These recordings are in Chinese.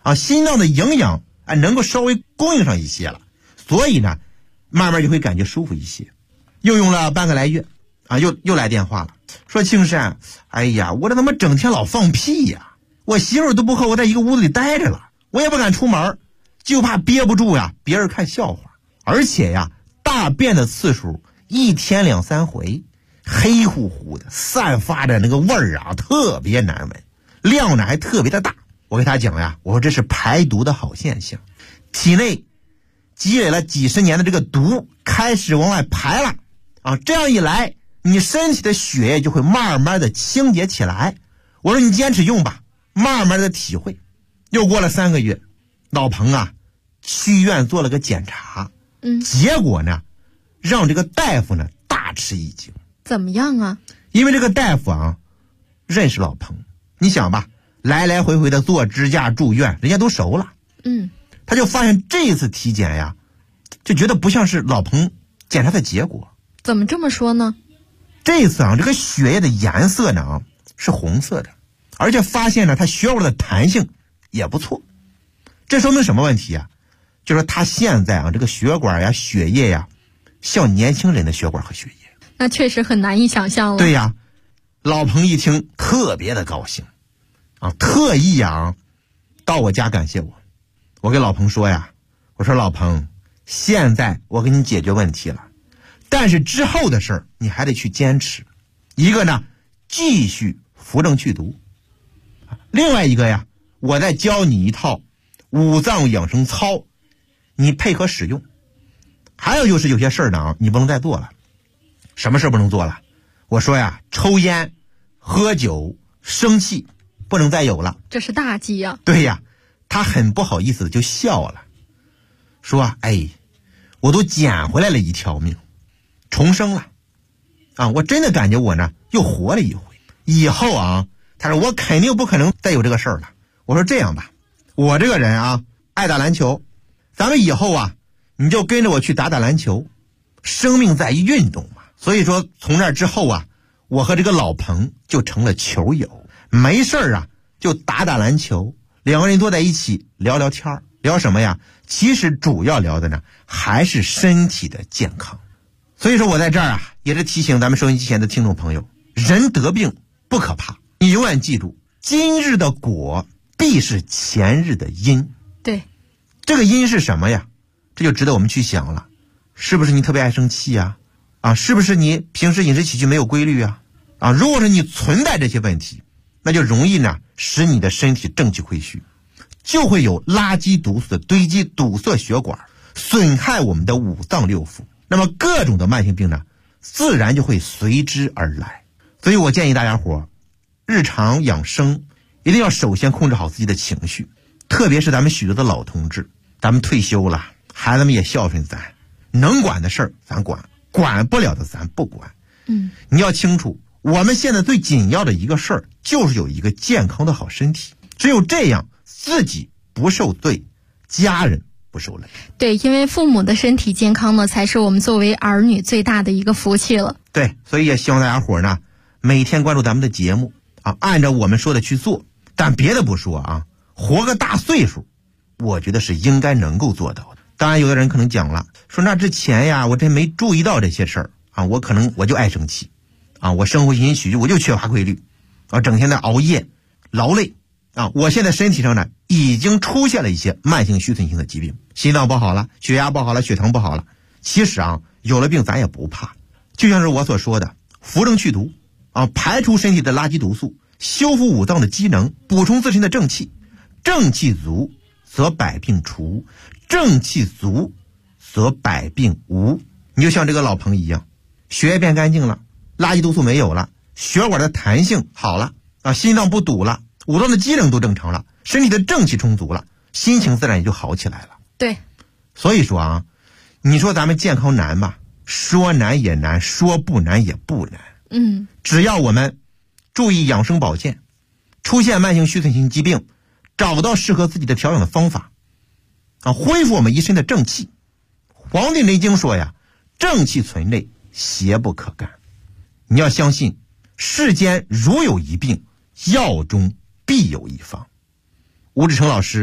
心脏的营养能够稍微供应上一些了，所以呢慢慢就会感觉舒服一些。又用了半个来月又来电话了，说青山，哎呀，我这怎么整天老放屁呀？我媳妇都不和我在一个屋子里待着了，我也不敢出门，就怕憋不住呀，别人看笑话。而且呀，大便的次数1天2、3回，黑乎乎的，散发着那个味儿特别难闻，量呢还特别的大。我给他讲呀，我说这是排毒的好现象，体内积累了几十年的这个毒开始往外排了这样一来，你身体的血液就会慢慢的清洁起来。我说你坚持用吧，慢慢的体会。又过了3个月，老彭去医院做了个检查，结果呢让这个大夫呢大吃一惊。 怎么样啊？ 因为这个大夫认识老彭，你想吧，来来回回的做支架住院，人家都熟了。他就发现这次体检呀，就觉得不像是老彭检查的结果。 怎么这么说呢？ 这次这个血液的颜色呢是红色的，而且发现呢他血管的弹性也不错。这说明什么问题啊？就是他现在这个血管血液像年轻人的血管和血液。 那确实很难以想象了。 对呀，老彭一听特别的高兴特意到我家感谢我。我给老彭说呀，我说老彭，现在我给你解决问题了，但是之后的事儿你还得去坚持。一个呢，继续扶正祛毒；另外一个呀，我再教你一套五脏养生操，你配合使用。还有就是有些事儿呢你不能再做了。什么事不能做了？我说呀，抽烟、喝酒、生气不能再有了。 这是大忌呀。 对呀，他很不好意思就笑了，说我都捡回来了一条命，重生了我真的感觉我呢又活了一回。以后他说我肯定不可能再有这个事儿了。我说这样吧，我这个人爱打篮球，咱们以后你就跟着我去打打篮球，生命在于运动嘛。所以说从那之后我和这个老彭就成了球友，没事儿就打打篮球，两个人坐在一起聊聊天。聊什么呀？其实主要聊的呢还是身体的健康。所以说我在这儿也是提醒咱们收音机前的听众朋友，人得病不可怕，你永远记住，今日的果必是前日的因。 对， 这个因是什么呀？这就值得我们去想了。是不是你特别爱生气是不是你平时饮食起居没有规律如果是你存在这些问题，那就容易呢使你的身体正气亏虚，就会有垃圾毒素的堆积，堵塞血管，损害我们的五脏六腑。那么各种的慢性病呢自然就会随之而来。所以我建议大家伙日常养生一定要首先控制好自己的情绪，特别是咱们许多的老同志，咱们退休了，孩子们也孝顺咱，能管的事儿咱管，管不了的咱不管。你要清楚，我们现在最紧要的一个事儿就是有一个健康的好身体，只有这样自己不受罪，家人不受累。 对，因为父母的身体健康呢才是我们作为儿女最大的一个福气了。 对，所以也希望大家伙呢每天关注咱们的节目按照我们说的去做。但别的不说活个大岁数我觉得是应该能够做到的。当然有的人可能讲了，说那之前我真没注意到这些事儿我就爱生气我生活允许我就缺乏规律整天的熬夜劳累我现在身体上呢已经出现了一些慢性虚损性的疾病，心脏不好了，血压不好了，血糖不好了。其实有了病咱也不怕，就像是我所说的扶正祛毒排除身体的垃圾毒素，修复五脏的机能，补充自身的正气。正气足则百病除，正气足则百病无。你就像这个老彭一样，血液变干净了，垃圾毒素没有了，血管的弹性好了心脏不堵了，五脏的机能都正常了，身体的正气充足了，心情自然也就好起来了。 对， 所以说你说咱们健康难吗？说难也难，说不难也不难。只要我们注意养生保健，出现慢性虚损性疾病，找到适合自己的调养的方法恢复我们一身的正气。黄帝内经说呀，正气存内，邪不可干。你要相信，世间如有一病，药中必有一方。吴志成老师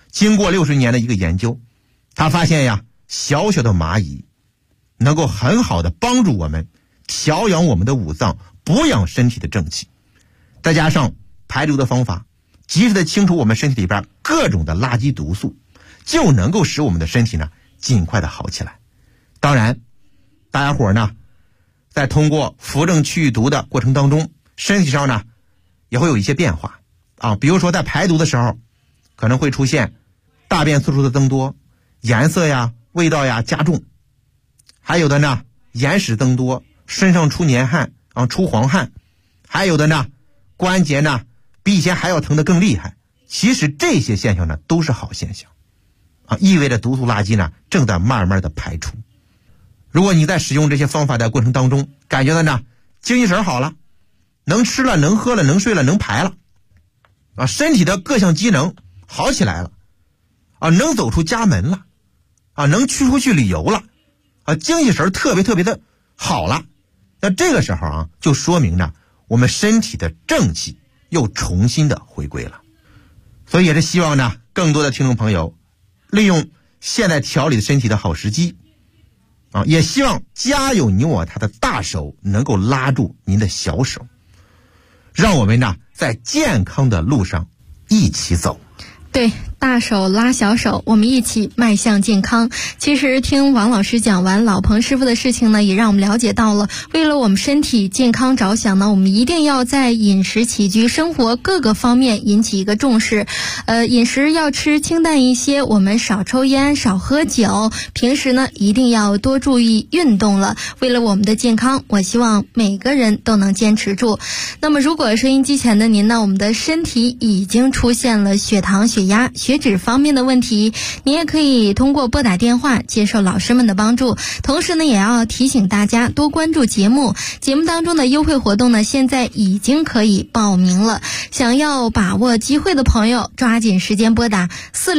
经过60年的一个研究，他发现呀，小小的蚂蚁能够很好的帮助我们调养我们的五脏，补养身体的正气，再加上排毒的方法，及时的清除我们身体里边各种的垃圾毒素，就能够使我们的身体呢尽快的好起来。当然大家伙呢在通过扶正祛毒的过程当中，身体上呢也会有一些变化啊，比如说在排毒的时候可能会出现大便次数的增多，颜色呀味道呀加重，还有的呢眼屎增多，身上出黏汗啊出黄汗，还有的呢关节呢比以前还要疼得更厉害。其实这些现象呢都是好现象啊，意味着毒素垃圾呢正在慢慢的排出。如果你在使用这些方法的过程当中，感觉到呢精气神好了，能吃了能喝了能睡了能排了啊，身体的各项机能好起来了啊，能走出家门了啊，能出去旅游了啊，精气神特别的好了，那这个时候啊就说明呢我们身体的正气又重新的回归了。所以也是希望呢更多的听众朋友利用现在调理身体的好时机啊，也希望家有你我他的大手能够拉住您的小手，让我们呢在健康的路上一起走。 对，大手拉小手，我们一起迈向健康。其实听王老师讲完老彭师傅的事情呢，也让我们了解到了，为了我们身体健康着想呢，我们一定要在饮食起居生活各个方面引起一个重视。饮食要吃清淡一些，我们少抽烟少喝酒，平时呢一定要多注意运动了。为了我们的健康，我希望每个人都能坚持住。那么如果收音机前的您呢，我们的身体已经出现了血糖血压血脂方面的问题，你也可以通过拨打电话接受老师们的帮助。同时呢，也要提醒大家多关注节目当中的优惠活动呢，现在已经可以报名了。想要把握机会的朋友，抓紧时间拨打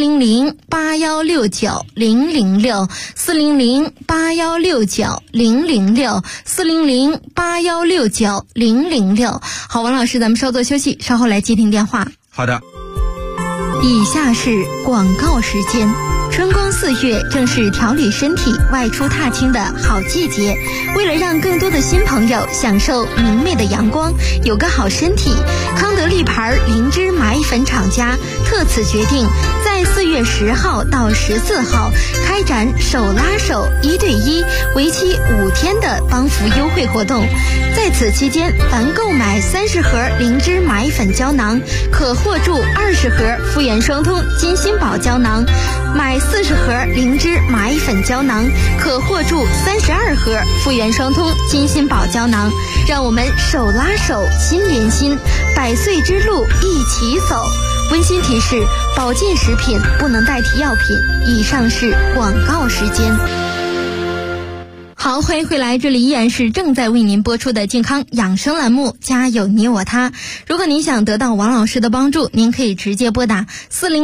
400-8169-006 400-8169-006 400-8169-006。好，王老师，咱们稍作休息，稍后来接听电话。 好的。 以下是广告时间。春光4月正是调理身体外出踏青的好季节，为了让更多的新朋友享受明媚的阳光，有个好身体，康德利牌灵芝麻衣粉厂家特此决定在4月10号到14号开展手拉手1对1为期5天的帮扶优惠活动。在此期间，凡购买30盒灵芝麻衣粉胶囊，可获助20盒复原双通金心宝胶囊，买40盒灵芝麻衣粉胶囊，可获助32盒复原双通金心宝胶囊。让我们手拉手心连心，100岁之路一起走。温馨提示：保健食品不能代替药品。以上是广告时间。好，欢迎回来，这里依然是正在为您播出的健康养生栏目，家有你我他。如果您想得到王老师的帮助，您可以直接拨打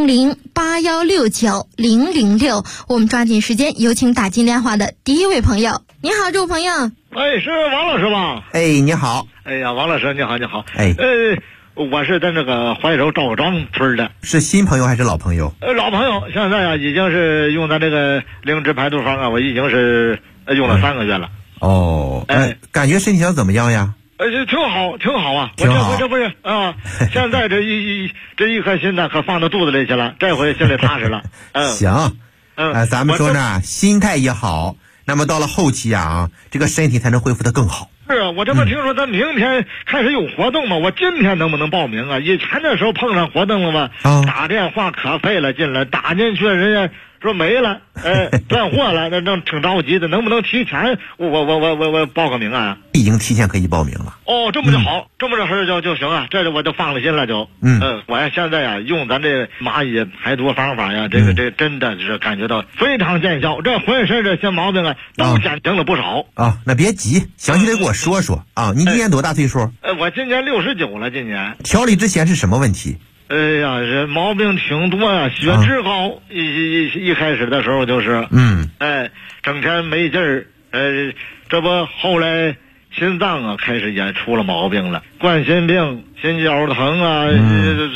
400-8169-006。我们抓紧时间有请打进电话的第一位朋友。你好，这位朋友。 哎，是王老师吧？ 哎，你好。 哎呀，王老师你好，你好。 哎， 我是在那个怀柔赵庄村的。 是新朋友还是老朋友？ 老朋友，现在啊已经是用咱这个灵芝排毒方啊，我已经是用了3个月了。 哦，感觉身体上怎么样呀？ 挺好，挺好啊！ 挺好。 我这不是啊，现在这一颗心呢，可放到肚子里去了，这回心里踏实了。 行，咱们说呢，心态也好，那么到了后期啊，这个身体才能恢复得更好。 是啊，我这不听说咱明天开始有活动吗？我今天能不能报名啊？以前的时候碰上活动了吗？打电话可费了劲了，打进去人家说没了，断货了，那挺着急的，能不能提前我报个名啊？ 已经提前可以报名了。 哦，这么就好，这么着事就行啊，这我就放了心了就。我呀现在呀用咱这蚂蚁排毒方法呀，这真的是感觉到非常见效，这浑身这些毛病啊都减轻了不少啊。那别急，详细的给我说说啊。你今年多大岁数？ 我今年69了，今年。 调理之前是什么问题？ 哎呀，这毛病挺多呀，血脂高，一开始的时候就是，整天没劲儿，这不后来心脏啊开始也出了毛病了，冠心病、心绞疼啊，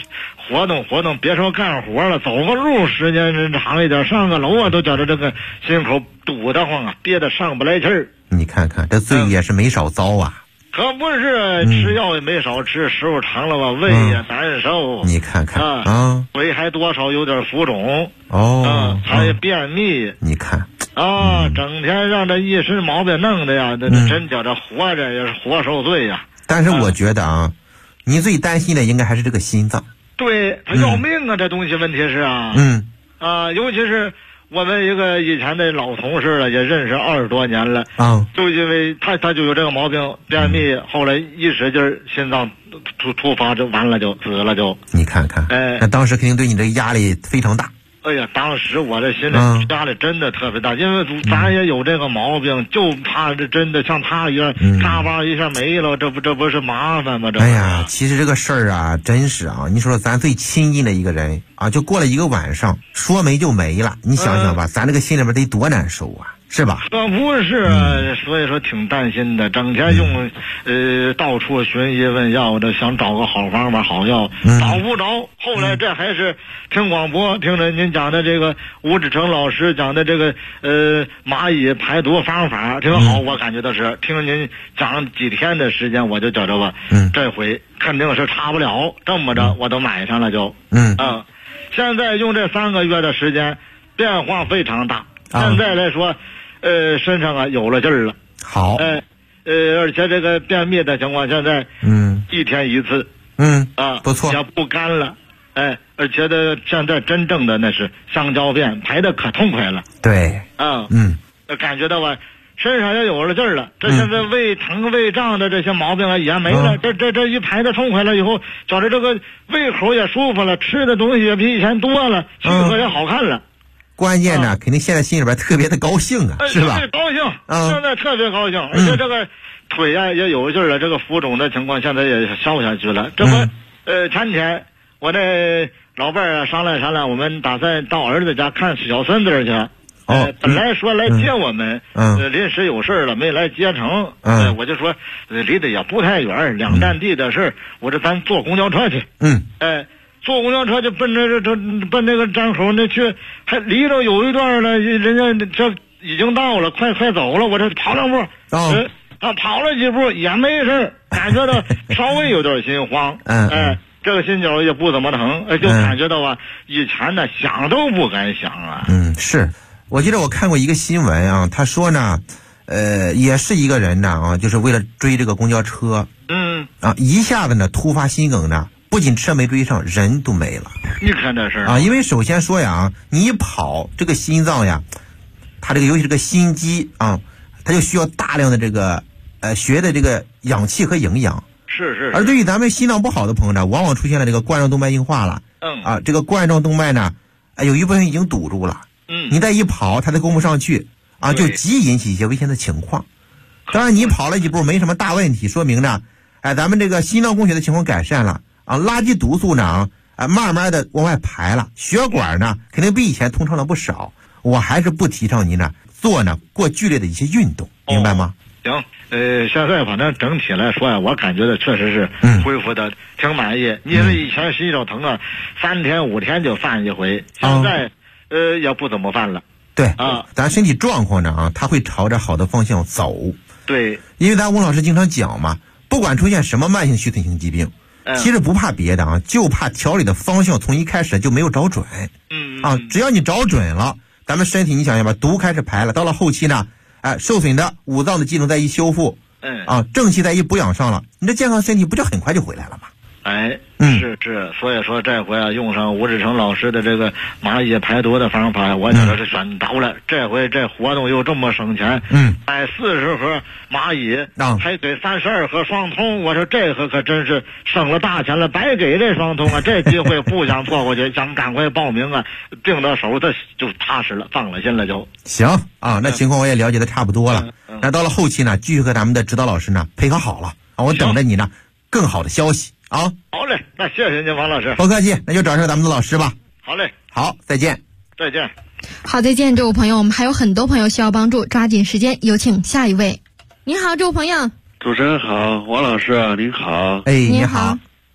活动活动，别说干活了，走个路时间长一点，上个楼啊，都觉得这个心口堵得慌啊，憋得上不来气儿。 你看看这罪也是没少遭啊。 可不是，吃药也没少吃，时候长了吧，胃也难受。 你看看啊， 胃还多少有点浮肿还便秘。 你看整天让这一身毛病弄的呀，真叫这活着也是活受罪呀。 但是我觉得你最担心的应该还是这个心脏。 对，他要命啊，这东西问题是尤其是我们一个以前的老同事了，也认识20多年了就因为他就有这个毛病，便秘，后来一使劲心脏突发就完了，就死了就。你看看，那当时肯定对你这个压力非常大。 哎呀，当时我这心里压力真的特别大，因为咱也有这个毛病，就怕这真的像他一样嘎巴一下没了，这不是麻烦吗？ 哎呀，其实这个事儿啊，真是你说咱最亲近的一个人就过了一个晚上，说没就没了，你想想吧，咱这个心里边得多难受啊，是吧？ 不是所以说挺担心的，整天用到处寻医问药的，想找个好方法好药，找不着。后来这还是听广播，听着您讲的这个吴志成老师讲的这个蚂蚁排毒方法挺好，我感觉到是听您讲几天的时间，我就觉着吧，这回肯定是差不了，这么着我都买上了就。现在用这3个月的时间，变化非常大。现在来说，身上有了劲儿了。 好。 而且这个便秘的情况，现在1天1次。 不错。 也不干了。而且现在真正的那是香蕉便，排的可痛快了。 对。 感觉到吧，身上也有了劲儿了。这现在胃疼胃胀的这些毛病也没了。这一排的痛快了以后，觉着这个胃口也舒服了，吃的东西也比以前多了，气色也好看了。 关键呢，肯定现在心里边特别的高兴是吧？ 特别高兴，现在特别高兴，而且这个腿也有劲儿了，这个浮肿的情况现在也消下去了。这不，前天我这老伴儿商量，我们打算到儿子家看小孙子去。本来说来接我们，临时有事了没来接成。我就说离得也不太远，2站地的事，我这咱坐公交车去。坐公交车就奔那个站口那去，还离着有一段了，人家这已经到了，快走了，我这跑2步，跑了几步也没事，感觉到稍微有点心慌，这个心绞也不怎么疼，就感觉到以前呢想都不敢想啊。 是，我记得我看过一个新闻他说呢，也是一个人呢就是为了追这个公交车，一下子呢突发心梗呢。不仅车没追上，人都没了。 你看这事儿因为首先说你一跑，这个心脏它这个尤其这个心肌它就需要大量的这个血的这个氧气和营养。 是。 而对于咱们心脏不好的朋友呢，往往出现了这个冠状动脉硬化了。这个冠状动脉呢，有一部分已经堵住了。你再一跑，它都供不上去就极易引起一些危险的情况。当然，你跑了几步没什么大问题，说明呢，咱们这个心脏供血的情况改善了。垃圾毒素呢慢慢的往外排了，血管呢肯定比以前通畅了不少。我还是不提倡您呢做过剧烈的一些运动，明白吗？ 行，现在反正整体来说我感觉的确实是恢复的挺满意。因为以前膝头疼3天5天就犯一回，现在也不怎么犯了。 对咱身体状况呢它会朝着好的方向走。 对， 因为咱吴老师经常讲嘛，不管出现什么慢性虚损性疾病，其实不怕别的就怕调理的方向从一开始就没有找准。只要你找准了，咱们身体你想想吧，毒开始排了，到了后期呢，受损的五脏的机能再一修复，正气再一补养上了，你这健康身体不就很快就回来了吗？ 是，所以说这回用上吴志成老师的这个蚂蚁排毒的方法，我觉得是选到了。这回这活动又这么省钱，买40盒蚂蚁，还给32盒双通，我说这回可真是省了大钱了，白给这双通这机会不想错过去，想赶快报名定到手的就踏实了，放了心了就行那情况我也了解的差不多了。那到了后期呢，继续和咱们的指导老师呢配合好了我等着你呢更好的消息。 好嘞，那谢谢您王老师。 不客气，那就找上咱们的老师吧。 好嘞， 好，再见。 再见。 好，再见，这位朋友，我们还有很多朋友需要帮助，抓紧时间，有请下一位。您好，这位朋友。 主持人好，王老师您好。 你好。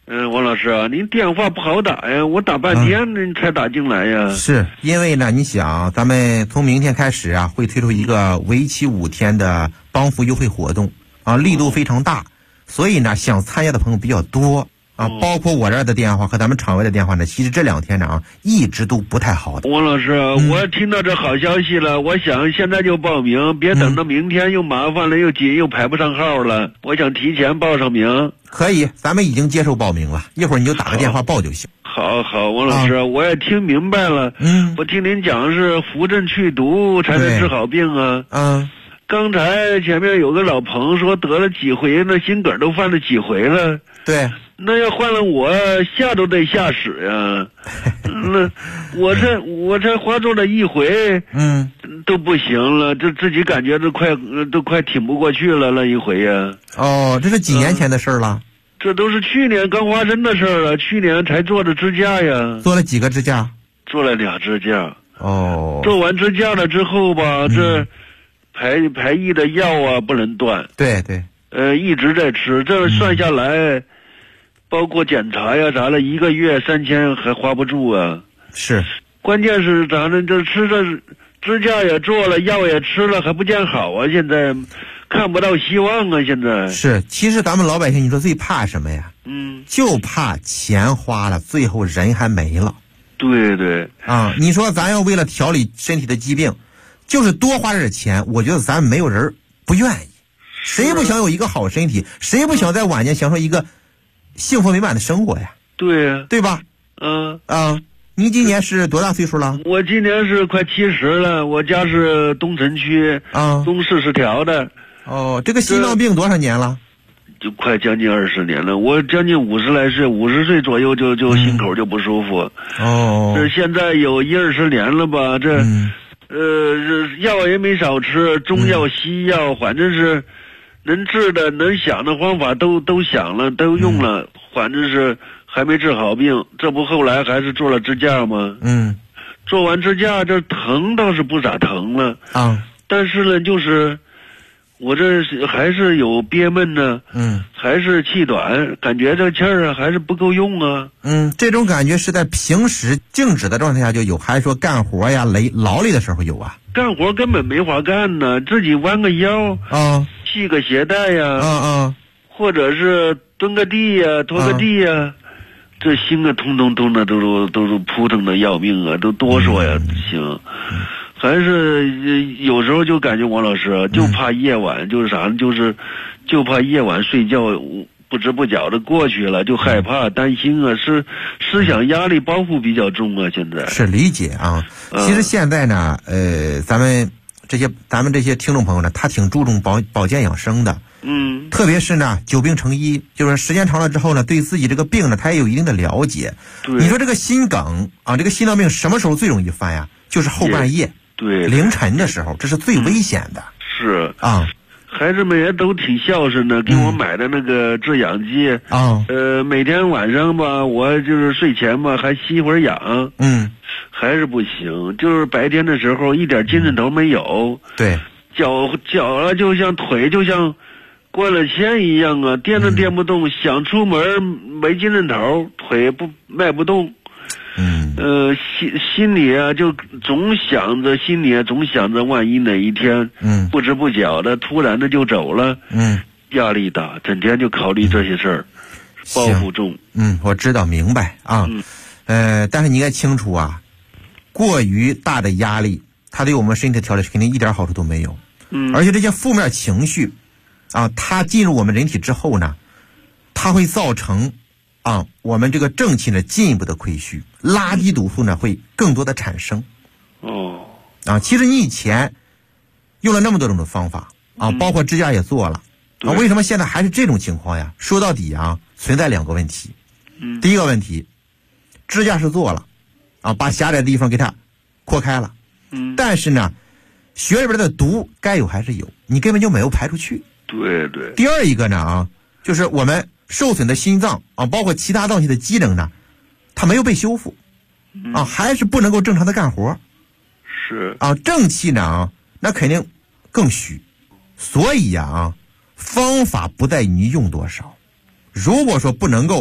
王老师啊，您电话不好打呀，我打半天您才打进来呀。 是因为呢，你想，咱们从明天开始啊，会推出一个为期5天的帮扶优惠活动啊，力度非常大，所以呢，想参加的朋友比较多啊，包括我这儿的电话和咱们场外的电话呢，其实这2天呢一直都不太好的。 王老师，我听到这好消息了，我想现在就报名，别等到明天又麻烦了，又急又排不上号了。我想提前报上名。 可以，咱们已经接受报名了，一会儿你就打个电话报就行。 好，王老师，我也听明白了。我听您讲是扶正去毒才能治好病啊。刚才前面有个老彭说得了几回，那心梗都犯了几回了。 对。 那要换了我，吓都得吓死呀！那我才花做了1回，都不行了，这自己感觉都快挺不过去了那1回呀。 哦，这是几年前的事了？ 这都是去年刚发生的事了，去年才做的支架呀。 做了几个支架？ 做了2支架。 哦。做完支架了之后吧，这排异的药啊不能断。 对。 一直在吃，这算下来。包括检查呀啥的，1个月3000还花不住啊。 是， 关键是咱们这吃的支架也做了，药也吃了，还不见好啊！现在看不到希望啊！现在是，其实咱们老百姓，你说最怕什么呀？就怕钱花了，最后人还没了。 对。 啊，你说咱要为了调理身体的疾病，就是多花点钱，我觉得咱没有人不愿意。谁不想有一个好身体？谁不想在晚年享受一个幸福美满的生活呀？对吧？您今年是多大岁数了？ 我今年是快70了，我家是东城区东40条的。 哦，这个心脏病多少年了？ 就快将近20年了，我将近50来岁，50岁左右就心口就不舒服。这现在有10-20年了吧？这药也没少吃，中药西药，反正是能治的能想的方法都想了，都用了，反正是还没治好病。这不后来还是做了支架吗？做完支架这疼倒是不咋疼了但是呢就是我这还是有憋闷呢，还是气短，感觉这气儿还是不够用啊。 这种感觉是在平时静止的状态下就有，还是说干活呀劳累的时候有啊？ 干活根本没法干呢，自己弯个腰系个鞋带呀，或者是蹲个地呀，拖个地呀，这心啊通的都是扑腾的要命啊，都哆嗦呀，行。还是有时候就感觉王老师就怕夜晚就是啥呢，就怕夜晚睡觉不知不觉的过去了，就害怕担心啊，是思想压力包袱比较重啊。现在是理解啊。其实现在呢咱们这些听众朋友呢，他挺注重保健养生的。特别是呢久病成医，就是时间长了之后呢，对自己这个病呢他也有一定的了解。你说这个心梗这个心脏病什么时候最容易犯呀？就是后半夜凌晨的时候，这是最危险的。 是孩子们也都挺孝顺的，给我买的那个制氧机每天晚上吧，我就是睡前吧还吸会儿氧，还是不行，就是白天的时候一点精神头没有。 对， 脚啊就像腿就像关了铅一样啊，颠都颠不动，想出门没精神头，腿迈不动。心里啊就总想着万一哪一天不知不觉的突然的就走了，压力大，整天就考虑这些事儿，包袱重。 我知道明白啊。但是你应该清楚啊，过于大的压力它对我们身体的调理肯定一点好处都没有。而且这些负面情绪它进入我们人体之后呢，它会造成我们这个正气呢进一步的亏虚，垃圾毒素呢会更多的产生。其实你以前用了那么多种的方法包括支架也做了为什么现在还是这种情况呀？说到底存在2个问题。第一个问题，支架是做了把狭窄的地方给它扩开了，但是呢血里边的毒该有还是有，你根本就没有排出去。 对。 第二一个呢就是我们受损的心脏包括其他脏器的机能呢，它没有被修复还是不能够正常的干活。 是正气呢那肯定更虚。所以方法不在于你用多少，如果说不能够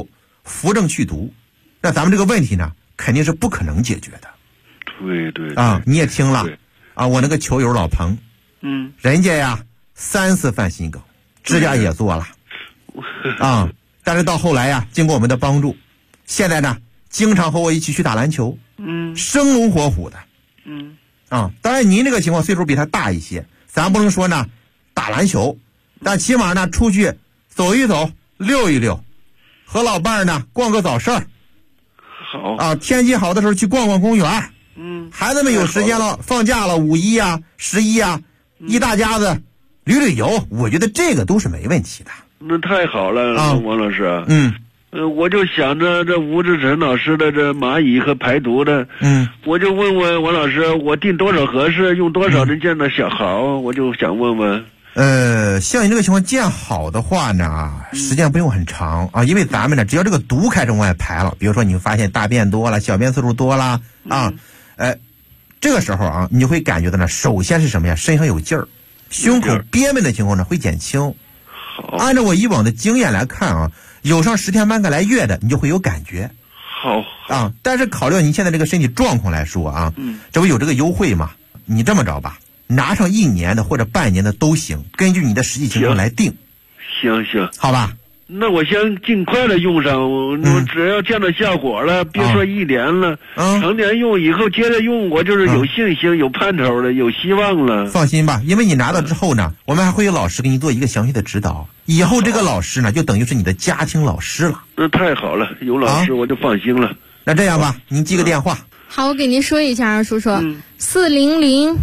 扶正去毒，那咱们这个问题呢，肯定是不可能解决的。 对啊，你也听了啊，我那个球友老彭，人家呀3次犯心梗，指甲也做了啊，但是到后来呀，经过我们的帮助，现在呢经常和我一起去打篮球，生龙活虎的，啊，当然您这个情况岁数比他大一些，咱不能说呢打篮球，但起码呢出去走一走，溜一溜，和老伴儿呢逛个早市儿， 好啊，天气好的时候去逛逛公园，孩子们有时间了，放假了，5·1啊，11啊，一大家子旅游，我觉得这个都是没问题的。 那太好了，王老师。我就想着这吴志成老师的这蚂蚁和排毒的，我就问问王老师，我定多少合适，用多少能见到小好，我就想问问。 像你这个情况见好的话呢，时间不用很长啊，因为咱们呢，只要这个毒开始往外排了，比如说你发现大便多了，小便次数多了啊，这个时候啊，你就会感觉到呢，首先是什么呀？身上有劲儿，胸口憋闷的情况呢会减轻。按照我以往的经验来看啊，有上10天半个来月的，你就会有感觉。 好啊，但是考虑到您现在这个身体状况来说啊，这不有这个优惠吗？你这么着吧，拿上1年的或者半年的都行，根据你的实际情况来定。 行， 好吧。 那我先尽快的用上，我只要见到效果了，别说1年了，成年用以后接着用，我就是有信心、有盼头了，有希望了。 放心吧，因为你拿到之后呢，我们还会有老师给你做一个详细的指导，以后这个老师呢，就等于是你的家庭老师了。 那太好了，有老师我就放心了。 那这样吧，您记个电话。 好，我给您说一下啊，叔叔，400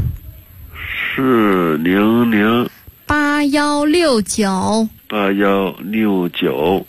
8169 8169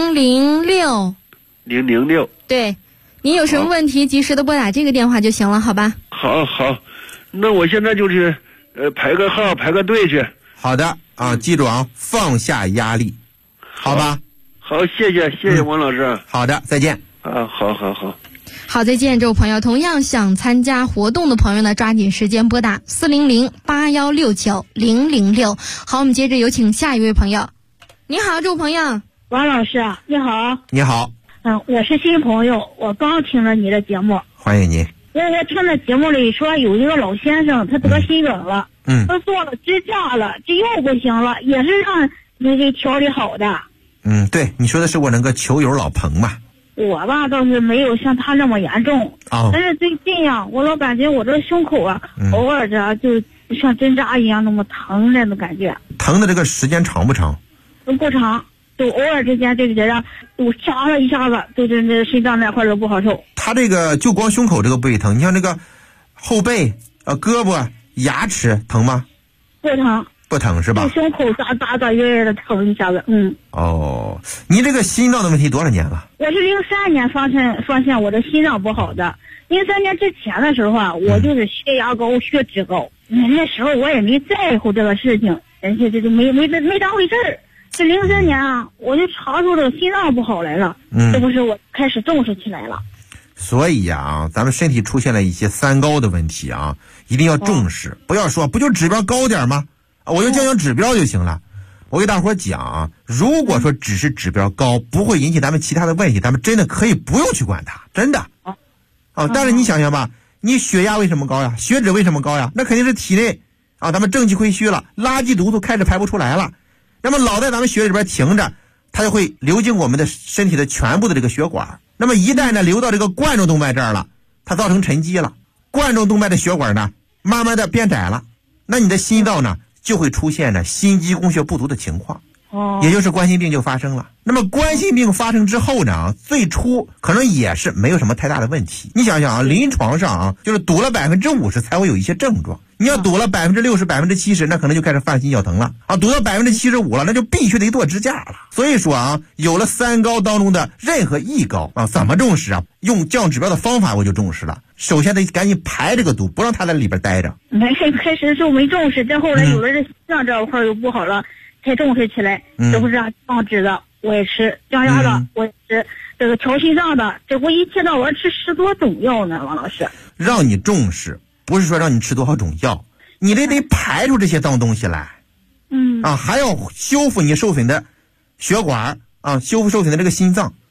006。对，您有什么问题及时的拨打这个电话就行了，好吧？ 好，那我现在就去排个号，排个队去。 好的啊，记住啊，放下压力，好吧？ 好，谢谢王老师。 好的，再见。 啊，好。 好，再见，这位朋友。同样想参加活动的朋友呢，抓紧时间拨打400 8169 006。好，我们接着有请下一位朋友。你好，这位朋友。 王老师，你好。 你好。 我是新朋友，我刚听了你的节目。 欢迎您。 我听了节目里说有一个老先生，他得心梗了，他做了支架了，这又不行了，也是让你给调理好的。 对，你说的是我那个球友老彭嘛。 我吧倒是没有像他那么严重，但是最近呀，我老感觉我这胸口啊，偶尔的就像针扎一样那么疼那种感觉。 疼的这个时间长不长？ 不长，就偶尔之间就觉得我扎了一下子，对这心脏那块都不好受。他这个就光胸口这个部位疼，你像这个后背、胳膊、牙齿疼吗？不疼是吧？ 胸口咋远的疼一下子， 您这个心脏的问题多少年了？ 我是03年发现我的心脏不好的。03年之前的时候啊，我就是血压高、血脂高，那时候我也没在乎这个事情，人家这就没当回事儿。这03年啊，我就查出这个心脏不好来了，这不是我开始重视起来了。 所以呀，咱们身体出现了一些3高的问题啊，一定要重视，不要说不就指标高点吗？我就降指标就行了。我给大伙讲啊，如果说只是指标高，不会引起咱们其他的问题，咱们真的可以不用去管它，真的。但是你想想吧，你血压为什么高呀？血脂为什么高呀？那肯定是体内咱们正气亏虚了，垃圾毒素开始排不出来了。那么老在咱们血里边停着，它就会流经我们的身体的全部的这个血管。那么一旦呢流到这个冠状动脉这儿了，它造成沉积了，冠状动脉的血管呢慢慢的变窄了，那你的心脏呢就会出现呢心肌供血不足的情况，也就是冠心病就发生了。那么冠心病发生之后呢，最初可能也是没有什么太大的问题。你想想啊，临床上就是堵了50%才会有一些症状。你要堵了60%、70%，那可能就开始犯心绞疼了堵到75%了，那就必须得做支架了。所以说有了3高当中的任何一高怎么重视用降指标的方法我就重视了。首先得赶紧排这个毒，不让它在里边待着。 开始就没重视，再后来有了这心脏这块又不好了，才重视起来。这不是降脂的我也吃，降压的我也吃，这个调心脏的，这我一天到晚吃10多种药呢，王老师。 让你重视不是说让你吃多少种药，你得排出这些脏东西来。还要修复你受损的血管修复受损的这个心脏。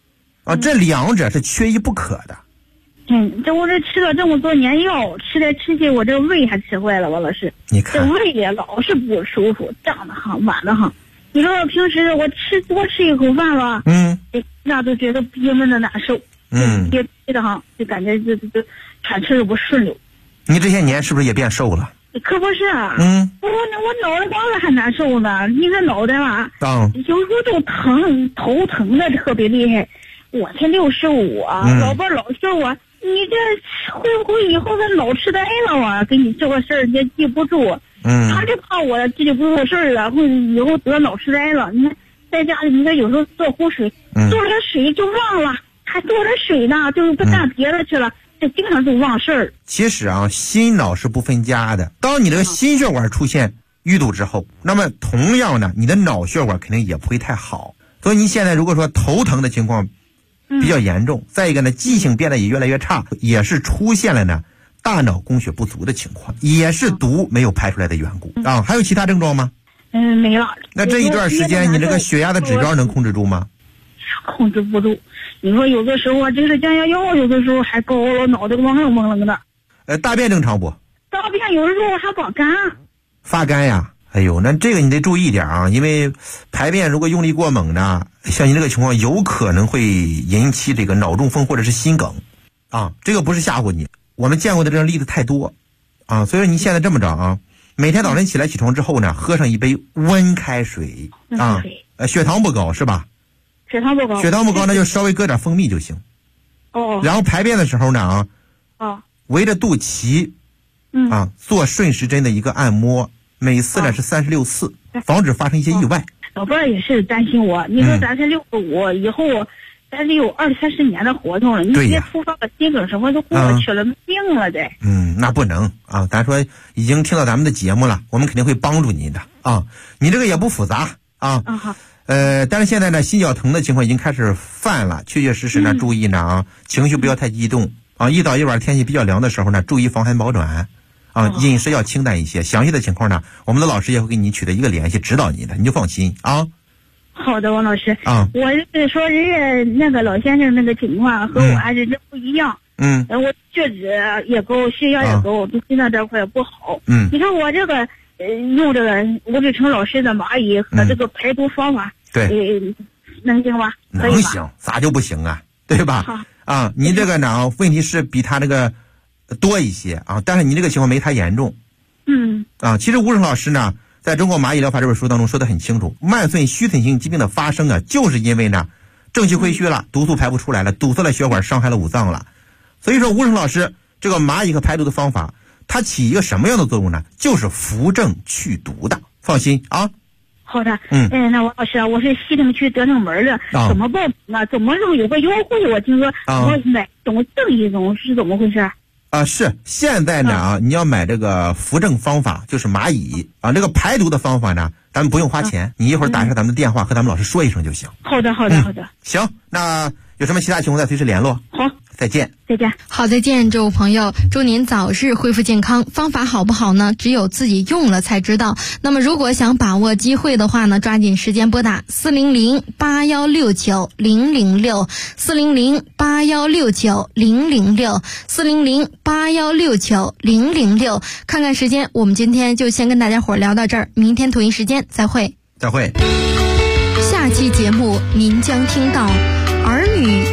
啊，这两者是缺一不可的。 这我这吃了这么多年药，吃来吃去，我这胃还吃坏了，王老师。 你看， 这胃也老是不舒服，胀得很，满得很。你说平时我多吃一口饭吧，那都觉得憋闷的难受，憋得很，就感觉这喘气儿不顺溜。 你这些年是不是也变瘦了？ 可不是啊，我脑袋瓜子还难受呢。你这脑袋吧，有时候就疼，头疼的特别厉害。我才65啊，老伴老说我，你这会不会以后他脑痴呆了啊？给你这个事儿你也记不住。他就怕我记不住事儿了，会以后得脑痴呆了。你看在家里，你看有时候做壶水，做了水就忘了，还做了水呢，就不干别的去了。这经常就忘事儿。 其实啊，心脑是不分家的。当你这个心血管出现淤堵之后，那么同样呢，你的脑血管肯定也不会太好。所以你现在如果说头疼的情况比较严重，再一个呢，记性变得也越来越差，也是出现了呢大脑供血不足的情况，也是毒没有排出来的缘故啊。还有其他症状吗？ 没了。 那这一段时间你这个血压的指标能控制住吗？ 控制不住。你说有的时候就是降压药，有的时候还高了，脑袋蒙愣蒙愣的。 大便正常不？ 大便有的时候还发干。 发干呀？哎呦，那这个你得注意一点啊，因为排便如果用力过猛呢，像你这个情况有可能会引起这个脑中风或者是心梗啊。这个不是吓唬你，我们见过的这种例子太多啊。所以说你现在这么着啊，每天早晨起床之后呢，喝上一杯温开水啊。血糖不高是吧？血糖不高，那就稍微搁点蜂蜜就行。然后排便的时候呢围着肚脐做顺时针的一个按摩，每次呢是36次，防止发生一些意外。 老伴儿也是担心我，你说咱才65以后，咱得有20-30年的活头了，你别突发个心梗什么都过去了，病了得。 那不能啊！咱说已经听到咱们的节目了，我们肯定会帮助你的啊。你这个也不复杂啊。 好。 但是现在呢，心绞疼的情况已经开始犯了，确确实实呢，注意呢情绪不要太激动啊。一早一晚天气比较凉的时候呢，注意防寒保暖啊，饮食要清淡一些。详细的情况呢，我们的老师也会给你取得一个联系，指导你的，你就放心啊。 好的，王老师啊，我是说人家那个老先生那个情况和我还是真不一样。我血脂也高，血压也高，就心脏这块不好。你看我这个用这个吴志成老师的蚂蚁和这个排毒方法。 对， 能行吧？ 能行，咋就不行啊？对吧？啊，您这个呢，问题是比他那个多一些啊，但是你这个情况没他严重。其实吴成老师呢，在中国蚂蚁疗法这本书当中说得很清楚，慢性虚损性疾病的发生啊，就是因为呢，正气亏虚了，毒素排不出来了，堵塞了血管，伤害了五脏了。所以说，吴成老师这个蚂蚁和排毒的方法，它起一个什么样的作用呢？就是扶正去毒的。放心啊。 好的，那王老师啊，我是西城区德胜门的，怎么报名啊？怎么有个优惠？我听说我买总赠一种，是怎么回事？ 是现在呢你要买这个扶正方法，就是蚂蚁啊，这个排毒的方法呢，咱们不用花钱，你一会儿打一下咱们的电话和咱们老师说一声就行。 好的。 行，那有什么其他情况再随时联络。 好， 再见。 好，再见，这位朋友，祝您早日恢复健康。方法好不好呢？只有自己用了才知道。那么如果想把握机会的话呢，抓紧时间拨打400-8169-006，400-8169-006，400-8169-006，看看时间，我们今天就先跟大家伙聊到这儿，明天同一时间再会。 下期节目您将听到儿女